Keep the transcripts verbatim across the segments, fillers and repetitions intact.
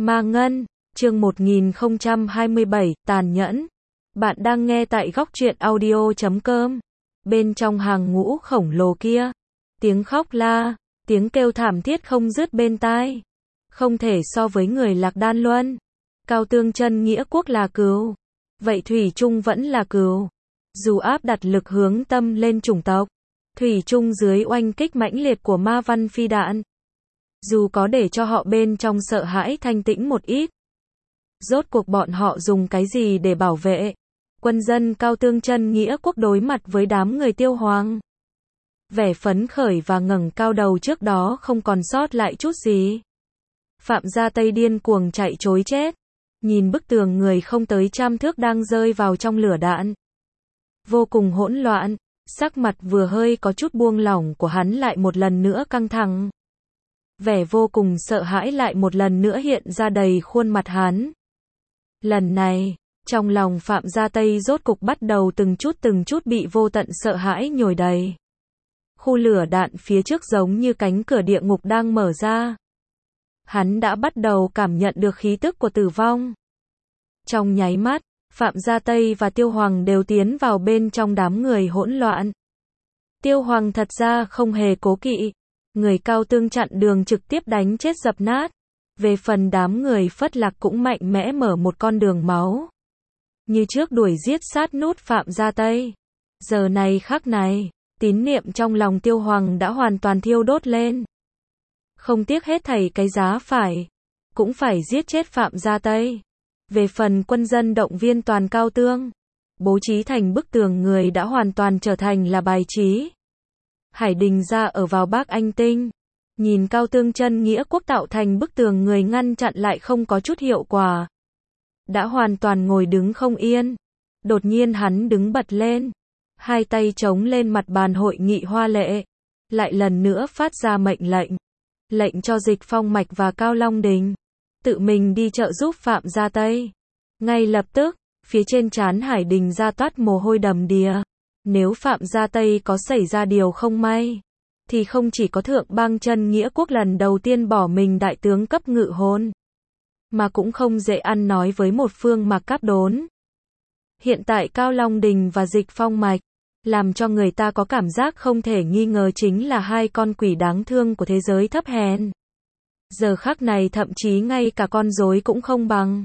Ma Ngân, chương một nghìn không trăm hai mươi bảy, tàn nhẫn. Bạn đang nghe tại góc truyện audio chấm com. Bên trong hàng ngũ khổng lồ kia, tiếng khóc la, tiếng kêu thảm thiết không dứt bên tai. Không thể so với người Lạc Đan Luân. Cao Tương Chân Nghĩa Quốc là cừu, vậy Thủy Chung vẫn là cừu. Dù áp đặt lực hướng tâm lên chủng tộc, Thủy Chung dưới oanh kích mãnh liệt của ma văn phi đạn. Dù có để cho họ bên trong sợ hãi thanh tĩnh một ít. Rốt cuộc bọn họ dùng cái gì để bảo vệ quân dân Cao Tương Chân Nghĩa Quốc đối mặt với đám người Tiêu Hoàng? Vẻ phấn khởi và ngẩng cao đầu trước đó không còn sót lại chút gì. Phạm Gia Tây điên cuồng chạy trối chết, nhìn bức tường người không tới trăm thước đang rơi vào trong lửa đạn. Vô cùng hỗn loạn, sắc mặt vừa hơi có chút buông lỏng của hắn lại một lần nữa căng thẳng. Vẻ vô cùng sợ hãi lại một lần nữa hiện ra đầy khuôn mặt hắn. Lần này, trong lòng Phạm Gia Tây rốt cục bắt đầu từng chút từng chút bị vô tận sợ hãi nhồi đầy. Khu lửa đạn phía trước giống như cánh cửa địa ngục đang mở ra. Hắn đã bắt đầu cảm nhận được khí tức của tử vong. Trong nháy mắt, Phạm Gia Tây và Tiêu Hoàng đều tiến vào bên trong đám người hỗn loạn. Tiêu Hoàng thật ra không hề cố kỵ. Người Cao Tương chặn đường trực tiếp đánh chết dập nát. Về phần đám người Phất Lạc cũng mạnh mẽ mở một con đường máu. Như trước đuổi giết sát nút Phạm Gia Tây. Giờ này khắc này, tín niệm trong lòng Tiêu Hoàng đã hoàn toàn thiêu đốt lên. Không tiếc hết thảy cái giá phải, cũng phải giết chết Phạm Gia Tây. Về phần quân dân động viên toàn Cao Tương, bố trí thành bức tường người đã hoàn toàn trở thành là bài trí. Hải Đình gia ở vào Bắc Anh Tinh, nhìn Cao Tương Chân Nghĩa Quốc tạo thành bức tường người ngăn chặn lại không có chút hiệu quả. Đã hoàn toàn ngồi đứng không yên. Đột nhiên hắn đứng bật lên, hai tay chống lên mặt bàn hội nghị hoa lệ, lại lần nữa phát ra mệnh lệnh. Lệnh cho Dịch Phong Mạch và Cao Long Đình tự mình đi trợ giúp Phạm Gia Tây. Ngay lập tức, phía trên trán Hải Đình gia toát mồ hôi đầm đìa. Nếu Phạm Gia Tây có xảy ra điều không may, thì không chỉ có Thượng Bang Chân Nghĩa Quốc lần đầu tiên bỏ mình đại tướng cấp ngự hôn, mà cũng không dễ ăn nói với một phương Mạc Cáp Đốn. Hiện tại Cao Long Đình và Dịch Phong Mạch, làm cho người ta có cảm giác không thể nghi ngờ chính là hai con quỷ đáng thương của thế giới thấp hèn. Giờ khắc này thậm chí ngay cả con rối cũng không bằng.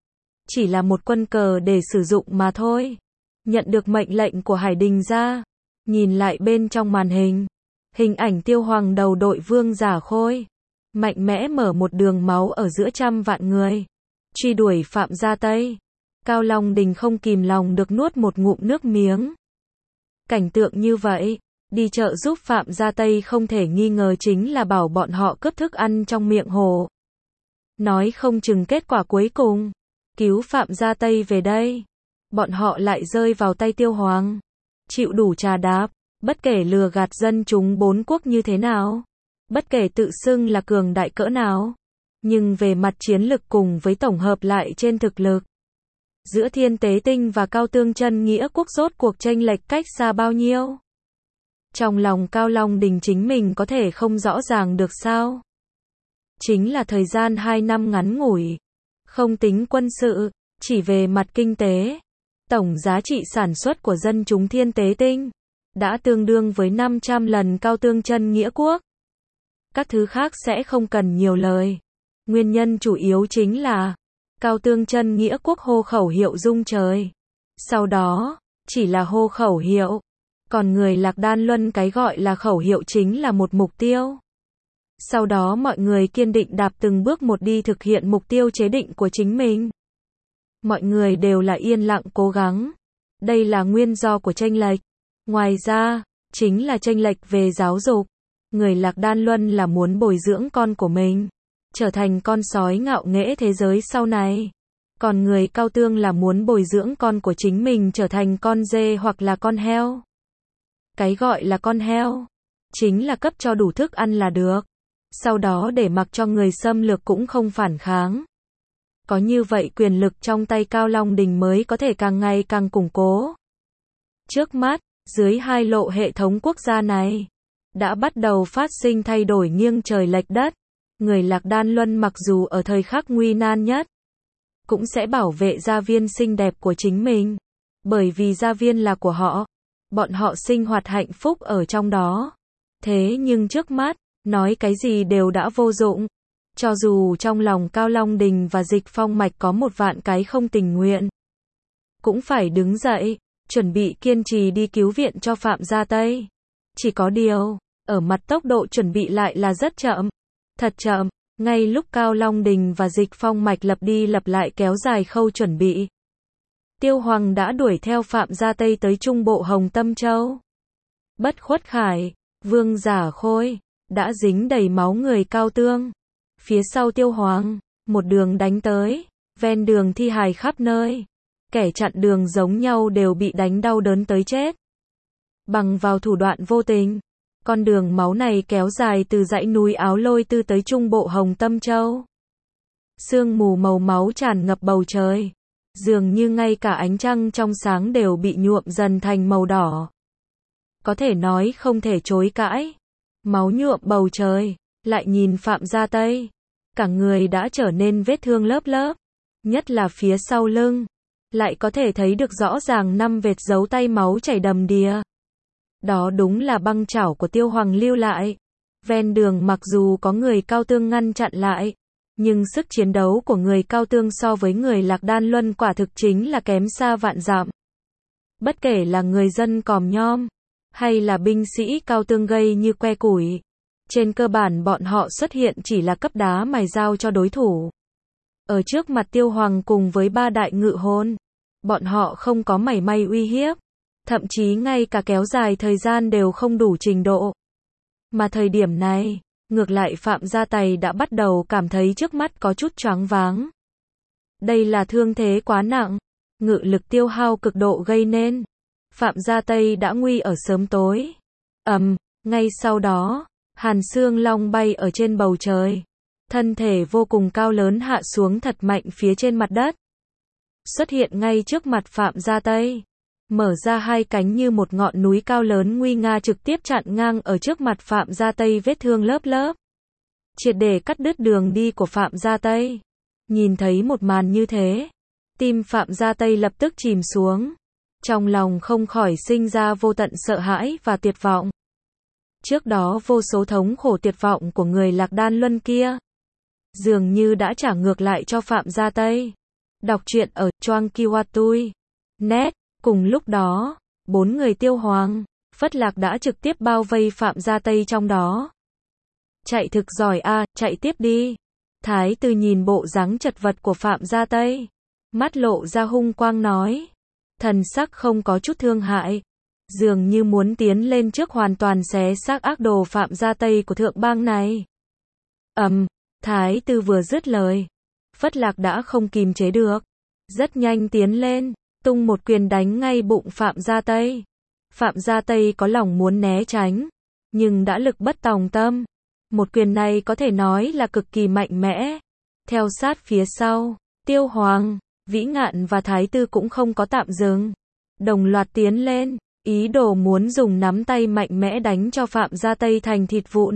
Chỉ là một quân cờ để sử dụng mà thôi. Nhận được mệnh lệnh của Hải Đình gia, nhìn lại bên trong màn hình, hình ảnh Tiêu Hoàng đầu đội vương giả khôi, mạnh mẽ mở một đường máu ở giữa trăm vạn người, truy đuổi Phạm Gia Tây. Cao Long Đình không kìm lòng được nuốt một ngụm nước miếng. Cảnh tượng như vậy, đi chợ giúp Phạm Gia Tây không thể nghi ngờ chính là bảo bọn họ cướp thức ăn trong miệng hổ. Nói không chừng kết quả cuối cùng, cứu Phạm Gia Tây về đây, bọn họ lại rơi vào tay Tiêu Hoàng, chịu đủ trà đạp, bất kể lừa gạt dân chúng bốn quốc như thế nào, bất kể tự xưng là cường đại cỡ nào, nhưng về mặt chiến lực cùng với tổng hợp lại trên thực lực, giữa Thiên Tế Tinh và Cao Tương Chân Nghĩa Quốc rốt cuộc chênh lệch cách xa bao nhiêu? Trong lòng Cao Long Đình chính mình có thể không rõ ràng được sao? Chính là thời gian hai năm ngắn ngủi, không tính quân sự, chỉ về mặt kinh tế, tổng giá trị sản xuất của dân chúng Thiên Tế Tinh đã tương đương với năm trăm lần Cao Tương Chân Nghĩa Quốc. Các thứ khác sẽ không cần nhiều lời. Nguyên nhân chủ yếu chính là Cao Tương Chân Nghĩa Quốc hô khẩu hiệu rung trời. Sau đó, chỉ là hô khẩu hiệu. Còn người Lạc Đan Luân cái gọi là khẩu hiệu chính là một mục tiêu. Sau đó mọi người kiên định đạp từng bước một đi thực hiện mục tiêu chế định của chính mình. Mọi người đều là yên lặng cố gắng. Đây là nguyên do của chênh lệch. Ngoài ra, chính là chênh lệch về giáo dục. Người Lạc Đan Luân là muốn bồi dưỡng con của mình trở thành con sói ngạo nghễ thế giới sau này. Còn người Cao Tương là muốn bồi dưỡng con của chính mình trở thành con dê hoặc là con heo. Cái gọi là con heo, chính là cấp cho đủ thức ăn là được. Sau đó để mặc cho người xâm lược cũng không phản kháng. Có như vậy quyền lực trong tay Cao Long Đình mới có thể càng ngày càng củng cố. Trước mắt, dưới hai lộ hệ thống quốc gia này, đã bắt đầu phát sinh thay đổi nghiêng trời lệch đất. người Lạc Đan Luân mặc dù ở thời khắc nguy nan nhất, cũng sẽ bảo vệ gia viên xinh đẹp của chính mình. Bởi vì gia viên là của họ, bọn họ sinh hoạt hạnh phúc ở trong đó. Thế nhưng trước mắt, nói cái gì đều đã vô dụng. Cho dù trong lòng Cao Long Đình và Dịch Phong Mạch có một vạn cái không tình nguyện, cũng phải đứng dậy, chuẩn bị kiên trì đi cứu viện cho Phạm Gia Tây. Chỉ có điều, ở mặt tốc độ chuẩn bị lại là rất chậm. Thật chậm, ngay lúc Cao Long Đình và Dịch Phong Mạch lập đi lập lại kéo dài khâu chuẩn bị, Tiêu Hoàng đã đuổi theo Phạm Gia Tây tới trung bộ Hồng Tâm Châu. Bất Khuất Khải, Vương Giả Khôi, đã dính đầy máu người Cao Tương. Phía sau Tiêu Hoàng, một đường đánh tới, ven đường thi hài khắp nơi. Kẻ chặn đường giống nhau đều bị đánh đau đớn tới chết. Bằng vào thủ đoạn vô tình, con đường máu này kéo dài từ dãy núi Áo Lôi Tư tới trung bộ Hồng Tâm Châu. Sương mù màu máu tràn ngập bầu trời, dường như ngay cả ánh trăng trong sáng đều bị nhuộm dần thành màu đỏ. Có thể nói không thể chối cãi. Máu nhuộm bầu trời, lại nhìn Phạm Gia Tây, cả người đã trở nên vết thương lớp lớp, nhất là phía sau lưng, lại có thể thấy được rõ ràng năm vệt dấu tay máu chảy đầm đìa. Đó đúng là băng chảo của Tiêu Hoàng lưu lại. Ven đường mặc dù có người Cao Tương ngăn chặn lại, nhưng sức chiến đấu của người Cao Tương so với người Lạc Đan Luân quả thực chính là kém xa vạn dặm. Bất kể là người dân còm nhom, hay là binh sĩ Cao Tương gây như que củi, trên cơ bản bọn họ xuất hiện chỉ là cấp đá mài dao cho đối thủ. Ở trước mặt Tiêu Hoàng cùng với ba đại ngự hồn, bọn họ không có mảy may uy hiếp, thậm chí ngay cả kéo dài thời gian đều không đủ trình độ. Mà thời điểm này, ngược lại Phạm Gia Tây đã bắt đầu cảm thấy trước mắt có chút choáng váng. Đây là thương thế quá nặng, ngự lực tiêu hao cực độ gây nên. Phạm Gia Tây đã nguy ở sớm tối. Ầm, um, ngay sau đó, Hàn Xương Long bay ở trên bầu trời. Thân thể vô cùng cao lớn hạ xuống thật mạnh phía trên mặt đất. Xuất hiện ngay trước mặt Phạm Gia Tây. Mở ra hai cánh như một ngọn núi cao lớn nguy nga trực tiếp chặn ngang ở trước mặt Phạm Gia Tây vết thương lớp lớp. Triệt để cắt đứt đường đi của Phạm Gia Tây. Nhìn thấy một màn như thế, tim Phạm Gia Tây lập tức chìm xuống. Trong lòng không khỏi sinh ra vô tận sợ hãi và tuyệt vọng. Trước đó vô số thống khổ tuyệt vọng của người Lạc Đan Luân kia, dường như đã trả ngược lại cho Phạm Gia Tây. Đọc truyện ở Choang Kiwatui. Net. Cùng lúc đó, bốn người Tiêu Hoàng, Phất Lạc đã trực tiếp bao vây Phạm Gia Tây trong đó. Chạy thực giỏi a, à, chạy tiếp đi. Thái Tử nhìn bộ dáng chật vật của Phạm Gia Tây, mắt lộ ra hung quang nói. Thần sắc không có chút thương hại, dường như muốn tiến lên trước hoàn toàn xé xác ác đồ Phạm Gia Tây của thượng bang này. Ầm, um, Thái Tử vừa dứt lời, Phất Lạc đã không kìm chế được, rất nhanh tiến lên, tung một quyền đánh ngay bụng Phạm Gia Tây. Phạm Gia Tây có lòng muốn né tránh, nhưng đã lực bất tòng tâm. Một quyền này có thể nói là cực kỳ mạnh mẽ. Theo sát phía sau, Tiêu Hoàng, Vĩ Ngạn và Thái Tử cũng không có tạm dừng, đồng loạt tiến lên, ý đồ muốn dùng nắm tay mạnh mẽ đánh cho Phạm Gia Tây thành thịt vụn.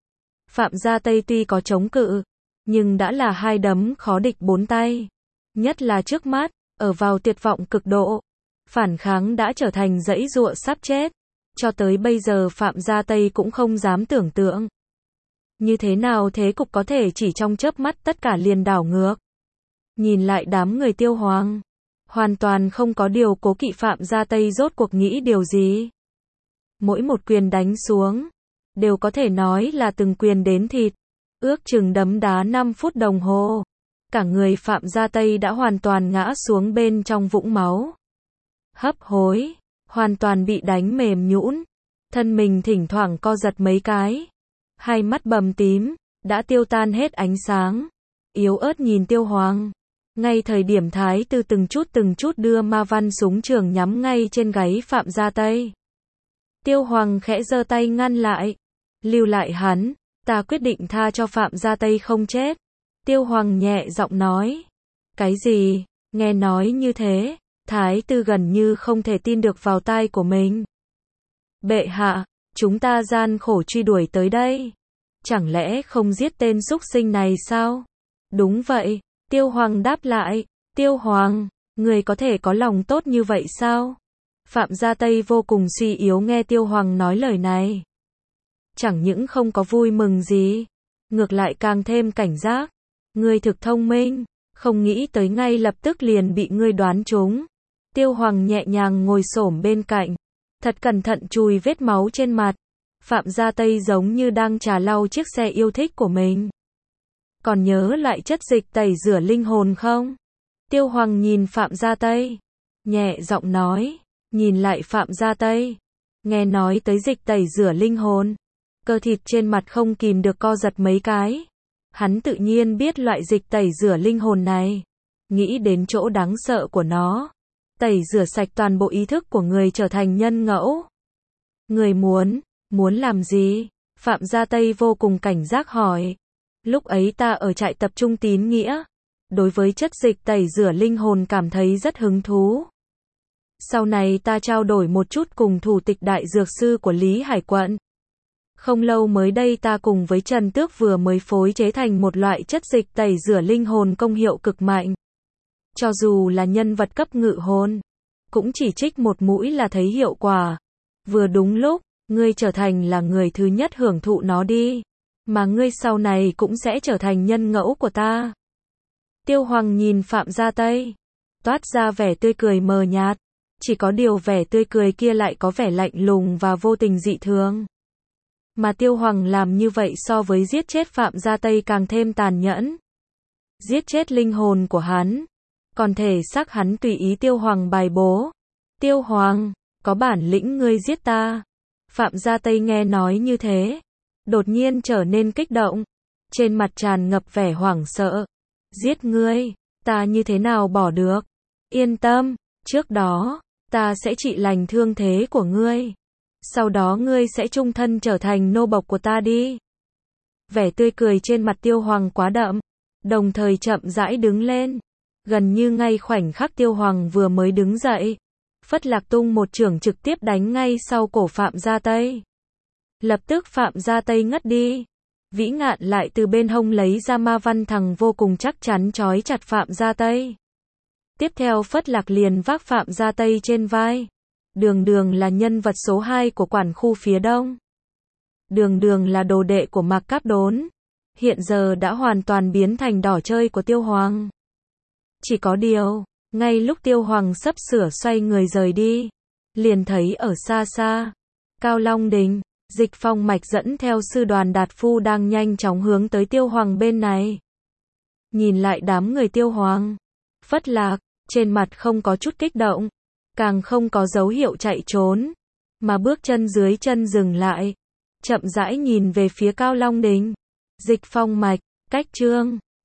Phạm Gia Tây tuy có chống cự, nhưng đã là hai đấm khó địch bốn tay. Nhất là trước mắt, ở vào tuyệt vọng cực độ, phản kháng đã trở thành dãy giụa sắp chết. Cho tới bây giờ Phạm Gia Tây cũng không dám tưởng tượng. Như thế nào thế cục có thể chỉ trong chớp mắt tất cả liền đảo ngược. Nhìn lại đám người Tiêu Hoàng, hoàn toàn không có điều cố kỵ Phạm Gia Tây rốt cuộc nghĩ điều gì. Mỗi một quyền đánh xuống, đều có thể nói là từng quyền đến thịt, ước chừng đấm đá năm phút đồng hồ. Cả người Phạm Gia Tây đã hoàn toàn ngã xuống bên trong vũng máu. Hấp hối, hoàn toàn bị đánh mềm nhũn, thân mình thỉnh thoảng co giật mấy cái. Hai mắt bầm tím, đã tiêu tan hết ánh sáng. Yếu ớt nhìn Tiêu Hoàng. Ngay thời điểm Thái Tử từng chút từng chút đưa ma văn súng trường nhắm ngay trên gáy Phạm Gia Tây. Tiêu Hoàng khẽ giơ tay ngăn lại. Lưu lại hắn, ta quyết định tha cho Phạm Gia Tây không chết. Tiêu Hoàng nhẹ giọng nói. Cái gì? Nghe nói như thế, Thái Tử gần như không thể tin được vào tai của mình. Bệ hạ, chúng ta gian khổ truy đuổi tới đây. chẳng lẽ không giết tên súc sinh này sao? Đúng vậy, Tiêu Hoàng đáp lại, Tiêu Hoàng, người có thể có lòng tốt như vậy sao? Phạm Gia Tây vô cùng suy yếu nghe Tiêu Hoàng nói lời này. Chẳng những không có vui mừng gì, ngược lại càng thêm cảnh giác. Ngươi thực thông minh, không nghĩ tới ngay lập tức liền bị ngươi đoán trúng. Tiêu Hoàng nhẹ nhàng ngồi xổm bên cạnh, thật cẩn thận chùi vết máu trên mặt. Phạm Gia Tây giống như đang trà lau chiếc xe yêu thích của mình. Còn nhớ lại chất dịch tẩy rửa linh hồn không? Tiêu Hoàng nhìn Phạm Gia Tây, nhẹ giọng nói, nhìn lại Phạm Gia Tây, nghe nói tới dịch tẩy rửa linh hồn, cơ thịt trên mặt không kìm được co giật mấy cái. Hắn tự nhiên biết loại dịch tẩy rửa linh hồn này, nghĩ đến chỗ đáng sợ của nó, tẩy rửa sạch toàn bộ ý thức của người trở thành nhân ngẫu. Người muốn, muốn làm gì? Phạm Gia Tây vô cùng cảnh giác hỏi. Lúc ấy ta ở trại tập trung tín nghĩa, đối với chất dịch tẩy rửa linh hồn cảm thấy rất hứng thú. Sau này ta trao đổi một chút cùng thủ tịch đại dược sư của Lý Hải quận. Không lâu mới đây ta cùng với Trần Tước vừa mới phối chế thành một loại chất dịch tẩy rửa linh hồn công hiệu cực mạnh. Cho dù là nhân vật cấp ngự hồn, cũng chỉ trích một mũi là thấy hiệu quả. Vừa đúng lúc, ngươi trở thành là người thứ nhất hưởng thụ nó đi, mà ngươi sau này cũng sẽ trở thành nhân ngẫu của ta. Tiêu Hoàng nhìn Phạm Gia Tây, toát ra vẻ tươi cười mờ nhạt, chỉ có điều vẻ tươi cười kia lại có vẻ lạnh lùng và vô tình dị thường. Mà Tiêu Hoàng làm như vậy so với giết chết Phạm Gia Tây càng thêm tàn nhẫn. Giết chết linh hồn của hắn, còn thể xác hắn tùy ý Tiêu Hoàng bài bố. Tiêu Hoàng, có bản lĩnh ngươi giết ta. Phạm Gia Tây nghe nói như thế, đột nhiên trở nên kích động, trên mặt tràn ngập vẻ hoảng sợ. Giết ngươi, ta như thế nào bỏ được? Yên tâm, trước đó, ta sẽ trị lành thương thế của ngươi. Sau đó ngươi sẽ chung thân trở thành nô bộc của ta đi. Vẻ tươi cười trên mặt Tiêu Hoàng quá đậm, đồng thời chậm rãi đứng lên. Gần như ngay khoảnh khắc Tiêu Hoàng vừa mới đứng dậy, Phất Lạc tung một chưởng trực tiếp đánh ngay sau cổ Phạm Gia Tây. Lập tức Phạm Gia Tây ngất đi. Vĩ Ngạn lại từ bên hông lấy ra ma văn thằng vô cùng chắc chắn trói chặt Phạm Gia Tây. Tiếp theo Phất Lạc liền vác Phạm Gia Tây trên vai. Đường Đường là nhân vật số hai của quản khu phía đông. Đường Đường là đồ đệ của Mạc Cáp Đốn, hiện giờ đã hoàn toàn biến thành đỏ chơi của Tiêu Hoàng. Chỉ có điều, ngay lúc Tiêu Hoàng sắp sửa xoay người rời đi, liền thấy ở xa xa, Cao Long Đình, Dịch Phong Mạch dẫn theo sư đoàn Đạt Phu đang nhanh chóng hướng tới Tiêu Hoàng bên này. Nhìn lại đám người Tiêu Hoàng, Phất Lạc, trên mặt không có chút kích động, càng không có dấu hiệu chạy trốn, mà bước chân dưới chân dừng lại, chậm rãi nhìn về phía Cao Long Đình, Dịch Phong Mạch, cách Trương